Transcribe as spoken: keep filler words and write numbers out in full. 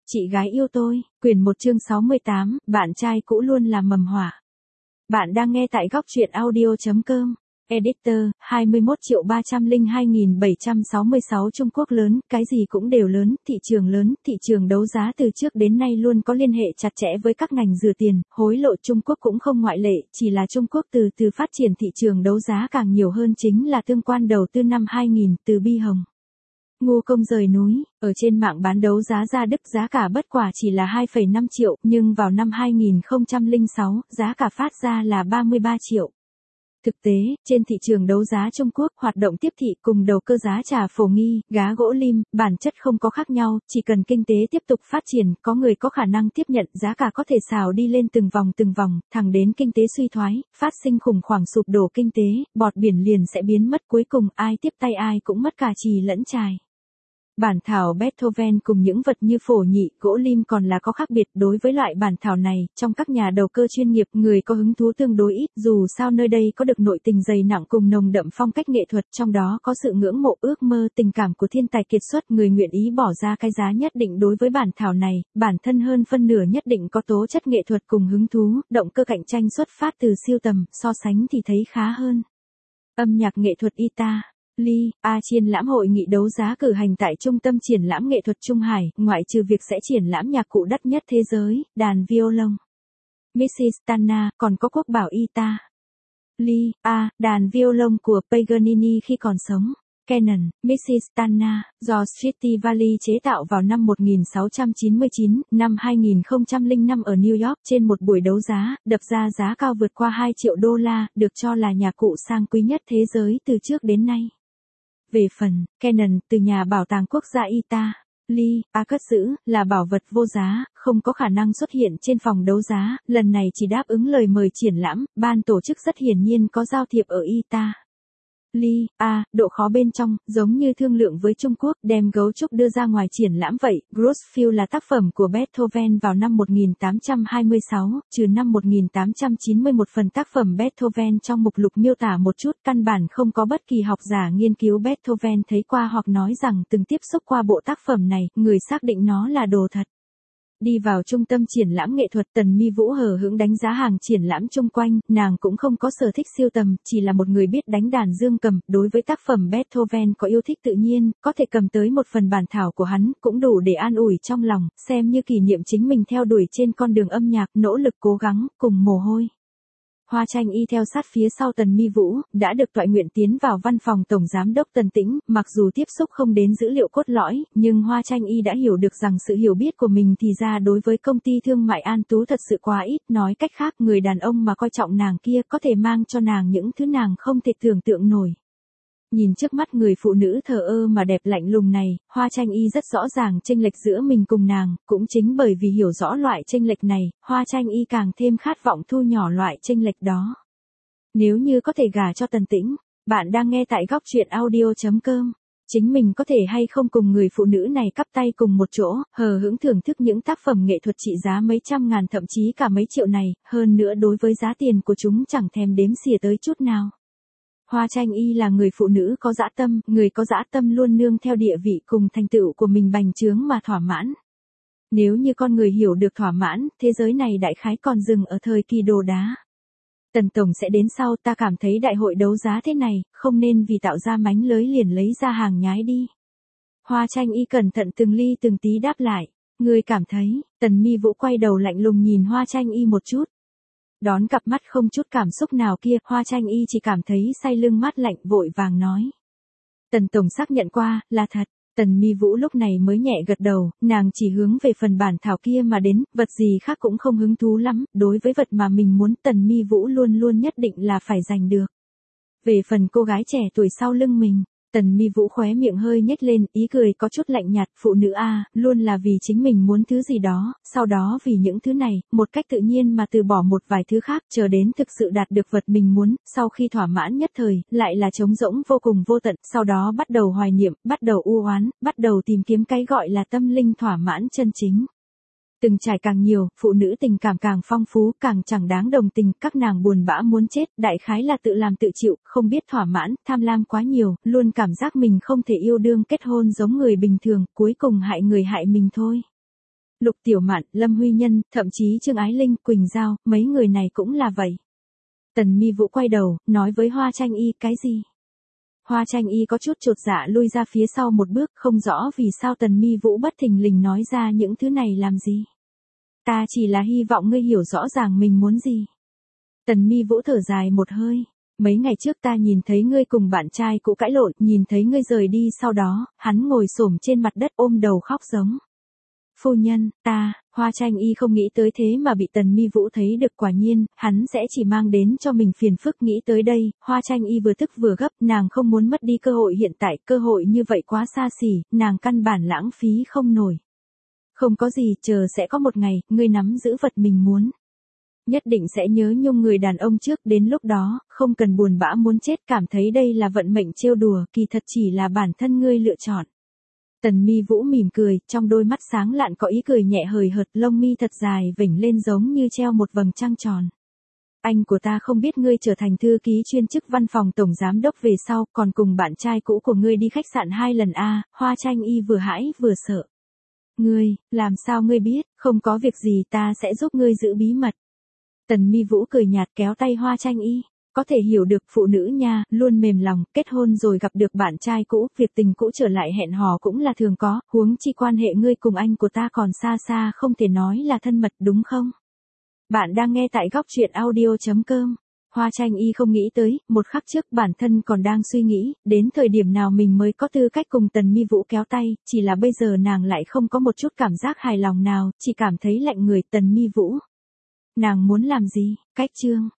Chị gái yêu tôi, quyển một chương sáu mươi tám, bạn trai cũ luôn là mầm họa. Bạn đang nghe tại góc truyện audio.com. Editor, hai mươi mốt triệu ba trăm lẻ hai nghìn bảy trăm sáu mươi sáu Trung Quốc lớn, cái gì cũng đều lớn, thị trường lớn, thị trường đấu giá từ trước đến nay luôn có liên hệ chặt chẽ với các ngành rửa tiền, hối lộ. Trung Quốc cũng không ngoại lệ, chỉ là Trung Quốc từ từ phát triển thị trường đấu giá càng nhiều hơn chính là tương quan đầu tư năm hai nghìn, từ Bi Hồng. Ngu công rời núi, ở trên mạng bán đấu giá ra Đức giá cả bất quả chỉ là hai phẩy năm triệu, nhưng vào năm hai nghìn không trăm lẻ sáu, giá cả phát ra là ba mươi ba triệu. Thực tế, trên thị trường đấu giá Trung Quốc, hoạt động tiếp thị cùng đầu cơ giá trà phổ nghi, gá gỗ lim, bản chất không có khác nhau, chỉ cần kinh tế tiếp tục phát triển, có người có khả năng tiếp nhận, giá cả có thể xào đi lên từng vòng từng vòng, thẳng đến kinh tế suy thoái, phát sinh khủng hoảng sụp đổ kinh tế, bọt biển liền sẽ biến mất, cuối cùng ai tiếp tay ai cũng mất cả chì lẫn chài. Bản thảo Beethoven cùng những vật như phổ nhị, gỗ lim còn là có khác biệt. Đối với loại bản thảo này, trong các nhà đầu cơ chuyên nghiệp, người có hứng thú tương đối ít, dù sao nơi đây có được nội tình dày nặng cùng nồng đậm phong cách nghệ thuật, trong đó có sự ngưỡng mộ, ước mơ, tình cảm của thiên tài kiệt xuất, người nguyện ý bỏ ra cái giá nhất định đối với bản thảo này, bản thân hơn phân nửa nhất định có tố chất nghệ thuật cùng hứng thú, động cơ cạnh tranh xuất phát từ siêu tầm, so sánh thì thấy khá hơn. Âm nhạc nghệ thuật Ita Ly, A triển lãm hội nghị đấu giá cử hành tại Trung tâm Triển lãm Nghệ thuật Trung Hải, ngoại trừ việc sẽ triển lãm nhạc cụ đắt nhất thế giới, đàn violon Missis Tanna, còn có quốc bảo Ita Ly, A, đàn violon của Paganini khi còn sống. Canon, Missis Tanna, do Stradivari chế tạo vào năm một nghìn sáu trăm chín mươi chín, năm hai nghìn không trăm lẻ năm ở New York, trên một buổi đấu giá, đập ra giá cao vượt qua hai triệu đô la, được cho là nhạc cụ sang quý nhất thế giới từ trước đến nay. Về phần, Canon, từ nhà bảo tàng quốc gia Ita Ly, A cất giữ, là bảo vật vô giá, không có khả năng xuất hiện trên phòng đấu giá, lần này chỉ đáp ứng lời mời triển lãm, ban tổ chức rất hiển nhiên có giao thiệp ở Ita Ly, A, độ khó bên trong, giống như thương lượng với Trung Quốc, đem gấu trúc đưa ra ngoài triển lãm vậy. Grossfield là tác phẩm của Beethoven vào năm một nghìn tám trăm hai mươi sáu, trừ năm một nghìn tám trăm chín mươi mốt phần tác phẩm Beethoven trong mục lục miêu tả một chút, căn bản không có bất kỳ học giả nghiên cứu Beethoven thấy qua hoặc nói rằng từng tiếp xúc qua bộ tác phẩm này, người xác định nó là đồ thật. Đi vào trung tâm triển lãm nghệ thuật, Tần Mi Vũ hờ hững đánh giá hàng triển lãm chung quanh, nàng cũng không có sở thích siêu tầm, chỉ là một người biết đánh đàn dương cầm, đối với tác phẩm Beethoven có yêu thích tự nhiên, có thể cầm tới một phần bản thảo của hắn, cũng đủ để an ủi trong lòng, xem như kỷ niệm chính mình theo đuổi trên con đường âm nhạc, nỗ lực cố gắng, cùng mồ hôi. Hoa Tranh Y theo sát phía sau Tần Mi Vũ, đã được toại nguyện tiến vào văn phòng Tổng Giám đốc Tần Tĩnh, mặc dù tiếp xúc không đến dữ liệu cốt lõi, nhưng Hoa Tranh Y đã hiểu được rằng sự hiểu biết của mình thì ra đối với công ty thương mại An Tú thật sự quá ít, nói cách khác người đàn ông mà coi trọng nàng kia có thể mang cho nàng những thứ nàng không thể tưởng tượng nổi. Nhìn trước mắt người phụ nữ thờ ơ mà đẹp lạnh lùng này, Hoa Tranh Y rất rõ ràng chênh lệch giữa mình cùng nàng, cũng chính bởi vì hiểu rõ loại chênh lệch này, Hoa Tranh Y càng thêm khát vọng thu nhỏ loại chênh lệch đó. Nếu như có thể gả cho Tần Tĩnh, bạn đang nghe tại góc truyện audio.com. Chính mình có thể hay không cùng người phụ nữ này cắp tay cùng một chỗ, hờ hững thưởng thức những tác phẩm nghệ thuật trị giá mấy trăm ngàn thậm chí cả mấy triệu này, hơn nữa đối với giá tiền của chúng chẳng thèm đếm xỉa tới chút nào. Hoa Tranh Y là người phụ nữ có dã tâm, người có dã tâm luôn nương theo địa vị cùng thành tựu của mình bành trướng mà thỏa mãn. Nếu như con người hiểu được thỏa mãn, thế giới này đại khái còn dừng ở thời kỳ đồ đá. Tần Tổng sẽ đến sau, ta cảm thấy đại hội đấu giá thế này, không nên vì tạo ra mánh lới liền lấy ra hàng nhái đi. Hoa Tranh Y cẩn thận từng ly từng tí đáp lại, người cảm thấy. Tần Mi Vũ quay đầu lạnh lùng nhìn Hoa Tranh Y một chút. Đón cặp mắt không chút cảm xúc nào kia, Hoa Tranh Y chỉ cảm thấy say lưng mát lạnh, vội vàng nói. Tần Tổng xác nhận qua, là thật. Tần Mi Vũ lúc này mới nhẹ gật đầu, nàng chỉ hướng về phần bản thảo kia mà đến, vật gì khác cũng không hứng thú lắm, đối với vật mà mình muốn Tần Mi Vũ luôn luôn nhất định là phải giành được. Về phần cô gái trẻ tuổi sau lưng mình, Tần Mi Vũ khóe miệng hơi nhếch lên, ý cười có chút lạnh nhạt, phụ nữ a, luôn là vì chính mình muốn thứ gì đó, sau đó vì những thứ này, một cách tự nhiên mà từ bỏ một vài thứ khác, chờ đến thực sự đạt được vật mình muốn, sau khi thỏa mãn nhất thời, lại là trống rỗng vô cùng vô tận, sau đó bắt đầu hoài niệm, bắt đầu u oán, bắt đầu tìm kiếm cái gọi là tâm linh thỏa mãn chân chính. Từng trải càng nhiều, phụ nữ tình cảm càng phong phú, càng chẳng đáng đồng tình, các nàng buồn bã muốn chết, đại khái là tự làm tự chịu, không biết thỏa mãn, tham lam quá nhiều, luôn cảm giác mình không thể yêu đương kết hôn giống người bình thường, cuối cùng hại người hại mình thôi. Lục Tiểu Mạn, Lâm Huy Nhân, thậm chí Trương Ái Linh, Quỳnh Giao, mấy người này cũng là vậy. Tần Mi Vũ quay đầu, nói với Hoa Tranh Y, cái gì? Hoa Tranh Y có chút chột dạ lui ra phía sau một bước, không rõ vì sao Tần Mi Vũ bất thình lình nói ra những thứ này làm gì. Ta chỉ là hy vọng ngươi hiểu rõ ràng mình muốn gì. Tần Mi Vũ thở dài một hơi. Mấy ngày trước ta nhìn thấy ngươi cùng bạn trai cũ cãi lộn, nhìn thấy ngươi rời đi, sau đó, hắn ngồi xổm trên mặt đất ôm đầu khóc giống. Phu nhân, ta, Hoa Tranh Y không nghĩ tới thế mà bị Tần Mi Vũ thấy được, quả nhiên, hắn sẽ chỉ mang đến cho mình phiền phức. Nghĩ tới đây, Hoa Tranh Y vừa tức vừa gấp, nàng không muốn mất đi cơ hội hiện tại, cơ hội như vậy quá xa xỉ, nàng căn bản lãng phí không nổi. Không có gì, chờ sẽ có một ngày, ngươi nắm giữ vật mình muốn. Nhất định sẽ nhớ nhung người đàn ông trước, đến lúc đó, không cần buồn bã muốn chết, cảm thấy đây là vận mệnh trêu đùa, kỳ thật chỉ là bản thân ngươi lựa chọn. Tần Mi Vũ mỉm cười, trong đôi mắt sáng lạn có ý cười nhẹ hời hợt, lông mi thật dài vểnh lên giống như treo một vầng trăng tròn. Anh của ta không biết ngươi trở thành thư ký chuyên chức văn phòng tổng giám đốc về sau, còn cùng bạn trai cũ của ngươi đi khách sạn hai lần a. À, Hoa Tranh Y vừa hãi vừa sợ. Ngươi, làm sao ngươi biết, không có việc gì, ta sẽ giúp ngươi giữ bí mật. Tần Mi Vũ cười nhạt kéo tay Hoa Tranh Y. Có thể hiểu được phụ nữ nha, luôn mềm lòng, kết hôn rồi gặp được bạn trai cũ, việc tình cũ trở lại hẹn hò cũng là thường có, huống chi quan hệ ngươi cùng anh của ta còn xa xa không thể nói là thân mật đúng không? Bạn đang nghe tại góc truyện audio chấm com. Hoa Tranh Y không nghĩ tới, một khắc trước bản thân còn đang suy nghĩ, đến thời điểm nào mình mới có tư cách cùng Tần Mi Vũ kéo tay, chỉ là bây giờ nàng lại không có một chút cảm giác hài lòng nào, chỉ cảm thấy lạnh người. Tần Mi Vũ. Nàng muốn làm gì? Cách chương.